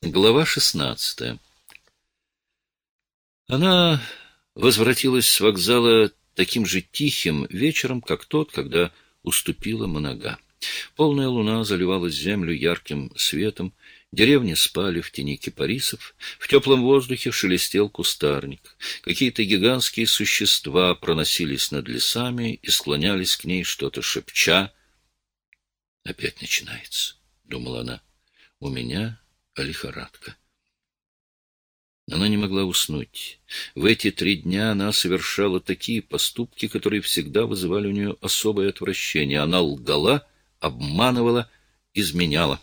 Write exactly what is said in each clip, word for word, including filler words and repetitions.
Глава шестнадцатая. Она возвратилась с вокзала таким же тихим вечером, как тот, когда уступила Манага. Полная луна заливала землю ярким светом, деревни спали в тени кипарисов, в теплом воздухе шелестел кустарник. Какие-то гигантские существа проносились над лесами и склонялись к ней, что-то шепча. «Опять начинается», — думала она, — «у меня лихорадка». Она не могла уснуть. В эти три дня она совершала такие поступки, которые всегда вызывали у нее особое отвращение. Она лгала, обманывала, изменяла.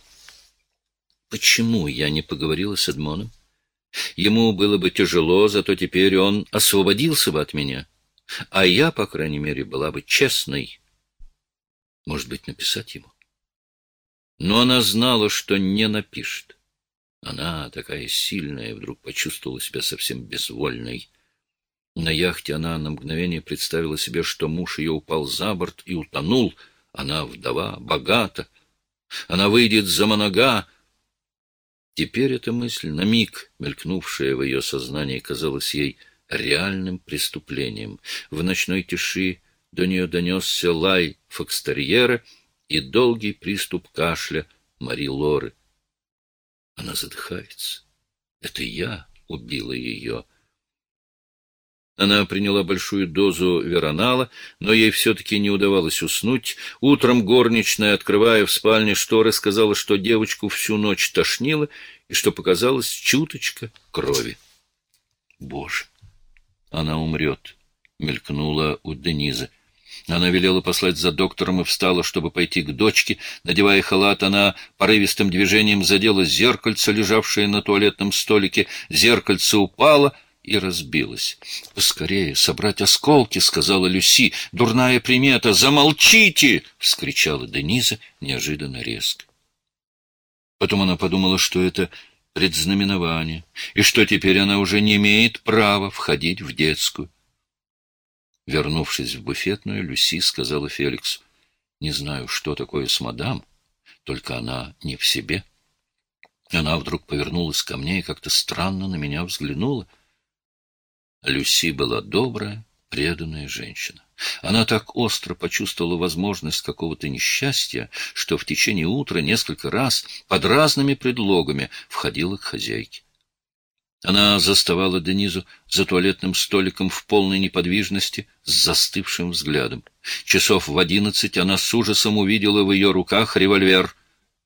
Почему я не поговорила с Эдмоном? Ему было бы тяжело, зато теперь он освободился бы от меня. А я, по крайней мере, была бы честной. Может быть, написать ему? Но она знала, что не напишет. Она, такая сильная, вдруг почувствовала себя совсем безвольной. На яхте она на мгновение представила себе, что муж ее упал за борт и утонул. Она вдова, богата. Она выйдет за Манага. Теперь эта мысль, на миг мелькнувшая в ее сознании, казалась ей реальным преступлением. В ночной тиши до нее донесся лай фокстерьера и долгий приступ кашля Мари Лоры. Она задыхается. Это я убила ее. Она приняла большую дозу веронала, но ей все-таки не удавалось уснуть. Утром горничная, открывая в спальне шторы, сказала, что девочку всю ночь тошнило и что показалась чуточка крови. Боже, она умрет, мелькнула у Денизы. Она велела послать за доктором и встала, чтобы пойти к дочке. Надевая халат, она порывистым движением задела зеркальце, лежавшее на туалетном столике. Зеркальце упало и разбилось. — Поскорее собрать осколки, — сказала Люси. — Дурная примета! Замолчите! — вскричала Дениза неожиданно резко. Потом она подумала, что это предзнаменование, и что теперь она уже не имеет права входить в детскую. Вернувшись в буфетную, Люси сказала Феликсу: «Не знаю, что такое с мадам, только она не в себе». Она вдруг повернулась ко мне и как-то странно на меня взглянула. Люси была добрая, преданная женщина. Она так остро почувствовала возможность какого-то несчастья, что в течение утра несколько раз под разными предлогами входила к хозяйке. Она заставала Денизу за туалетным столиком в полной неподвижности с застывшим взглядом. Часов в одиннадцать она с ужасом увидела в ее руках револьвер.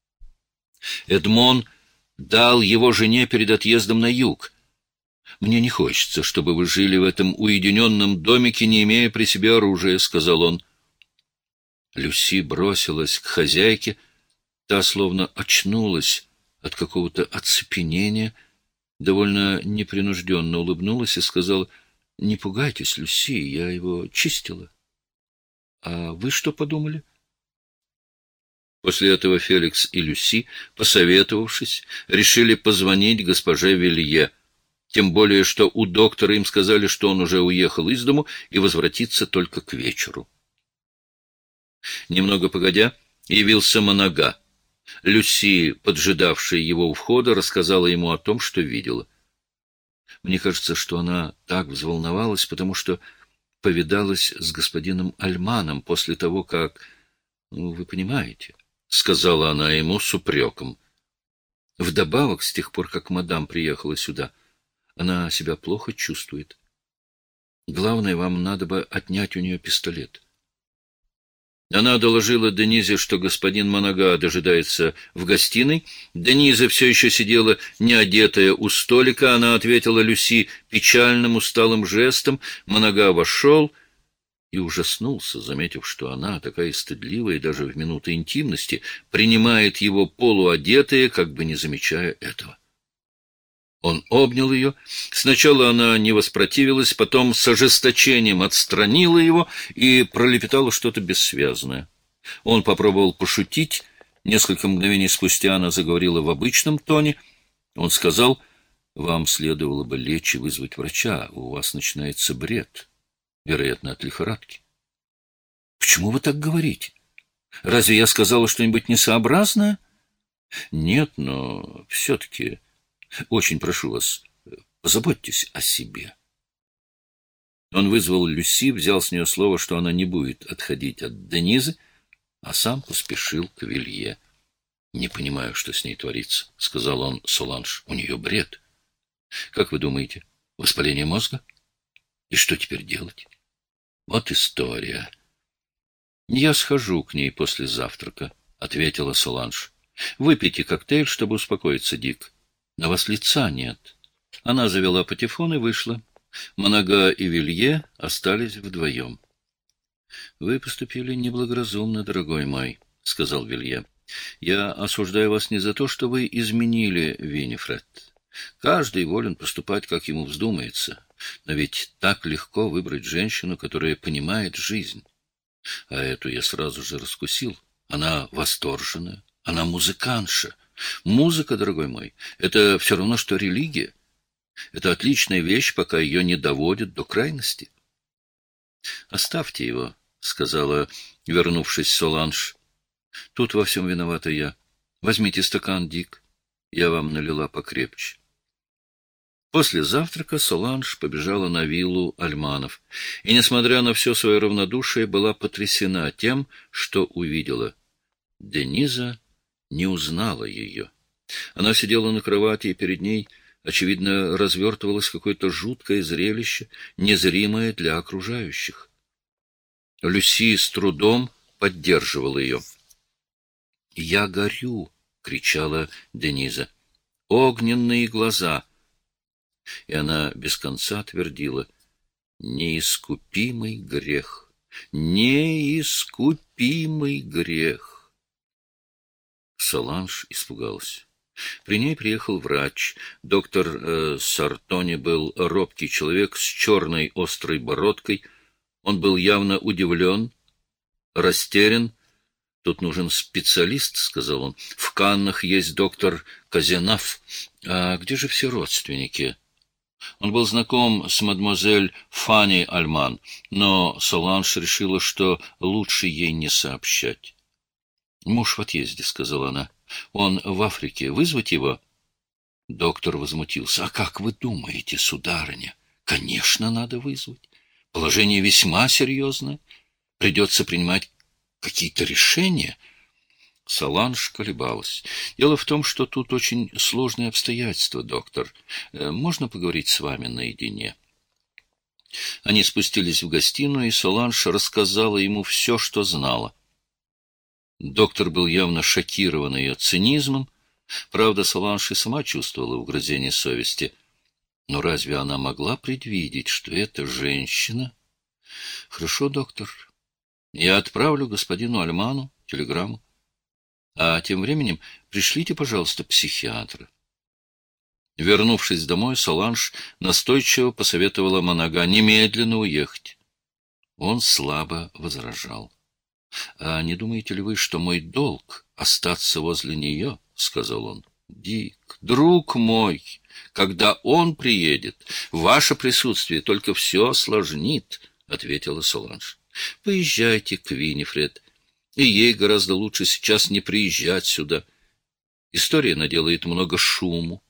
Эдмон дал его жене перед отъездом на юг. «Мне не хочется, чтобы вы жили в этом уединенном домике, не имея при себе оружия», — сказал он. Люси бросилась к хозяйке. Та словно очнулась от какого-то оцепенения, довольно непринужденно улыбнулась и сказала: «Не пугайтесь, Люси, я его чистила. А вы что подумали?» После этого Феликс и Люси, посоветовавшись, решили позвонить госпоже Вилье, тем более что у доктора им сказали, что он уже уехал из дому и возвратится только к вечеру. Немного погодя явился Манага. Люси, поджидавшая его у входа, рассказала ему о том, что видела. Мне кажется, что она так взволновалась, потому что повидалась с господином Альманом после того, как... Ну, вы понимаете, — сказала она ему с упреком. Вдобавок, с тех пор, как мадам приехала сюда, она себя плохо чувствует. Главное, вам надо бы отнять у нее пистолет. Она доложила Денизе, что господин Манага дожидается в гостиной. Дениза все еще сидела неодетая у столика. Она ответила Люси печальным усталым жестом. Манага вошел и ужаснулся, заметив, что она, такая стыдливая даже в минуты интимности, принимает его полуодетые, как бы не замечая этого. Он обнял ее. Сначала она не воспротивилась, потом с ожесточением отстранила его и пролепетала что-то бессвязное. Он попробовал пошутить. Несколько мгновений спустя она заговорила в обычном тоне. Он сказал: «Вам следовало бы лечь и вызвать врача. У вас начинается бред, вероятно, от лихорадки». «Почему вы так говорите? Разве я сказала что-нибудь несообразное?» «Нет, но все-таки Очень прошу вас, позаботьтесь о себе. Он вызвал Люси, взял с нее слово, что она не будет отходить от Денизы, а сам поспешил к Вилье. — Не понимаю, что с ней творится, — сказал он Соланж. — У нее бред. — Как вы думаете, воспаление мозга? И что теперь делать? Вот история. — Я схожу к ней после завтрака, — ответила Соланж. — Выпейте коктейль, чтобы успокоиться, Дик. На вас лица нет. Она завела патефон и вышла. Монага и Вилье остались вдвоем. — Вы поступили неблагоразумно, дорогой мой, — сказал Вилье. — Я осуждаю вас не за то, что вы изменили Винифред. Каждый волен поступать, как ему вздумается. Но ведь так легко выбрать женщину, которая понимает жизнь. А эту я сразу же раскусил. Она восторженная, она музыкантша. Музыка, дорогой мой, это все равно, что религия. Это отличная вещь, пока ее не доводят до крайности. — Оставьте его, — сказала, вернувшись Соланж. — Тут во всем виновата я. Возьмите стакан, Дик. Я вам налила покрепче. После завтрака Соланж побежала на виллу Альманов, и, несмотря на все свое равнодушие, была потрясена тем, что увидела. Дениза не узнала ее. Она сидела на кровати, и перед ней, очевидно, развертывалось какое-то жуткое зрелище, незримое для окружающих. Люси с трудом поддерживала ее. — Я горю! — кричала Дениза. — Огненные глаза! И она без конца твердила: «Неискупимый грех! Неискупимый грех!» Соланж испугался. При ней приехал врач. Доктор э, Сартони был робкий человек с черной острой бородкой. Он был явно удивлен, растерян. «Тут нужен специалист», — сказал он. «В Каннах есть доктор Казенаф. А где же все родственники?» Он был знаком с мадемуазель Фанни Альман, но Соланж решила, что лучше ей не сообщать. «Муж в отъезде», — сказала она. «Он в Африке. Вызвать его?» Доктор возмутился. «А как вы думаете, сударыня? Конечно, надо вызвать. Положение весьма серьезное. Придется принимать какие-то решения». Соланж колебалась. «Дело в том, что тут очень сложные обстоятельства, доктор. Можно поговорить с вами наедине?» Они спустились в гостиную, и Соланж рассказала ему все, что знала. Доктор был явно шокирован ее цинизмом. Правда, Соланж и сама чувствовала угрызение совести. Но разве она могла предвидеть, что эта женщина... «Хорошо, доктор. Я отправлю господину Альману телеграмму. А тем временем пришлите, пожалуйста, психиатра». Вернувшись домой, Соланж настойчиво посоветовала Монага немедленно уехать. Он слабо возражал. — А не думаете ли вы, что мой долг — остаться возле нее? — сказал он. — Дик, друг мой, когда он приедет, ваше присутствие только все осложнит, — ответила Соланж. — Поезжайте к Винифред. И ей гораздо лучше сейчас не приезжать сюда. История наделает много шуму.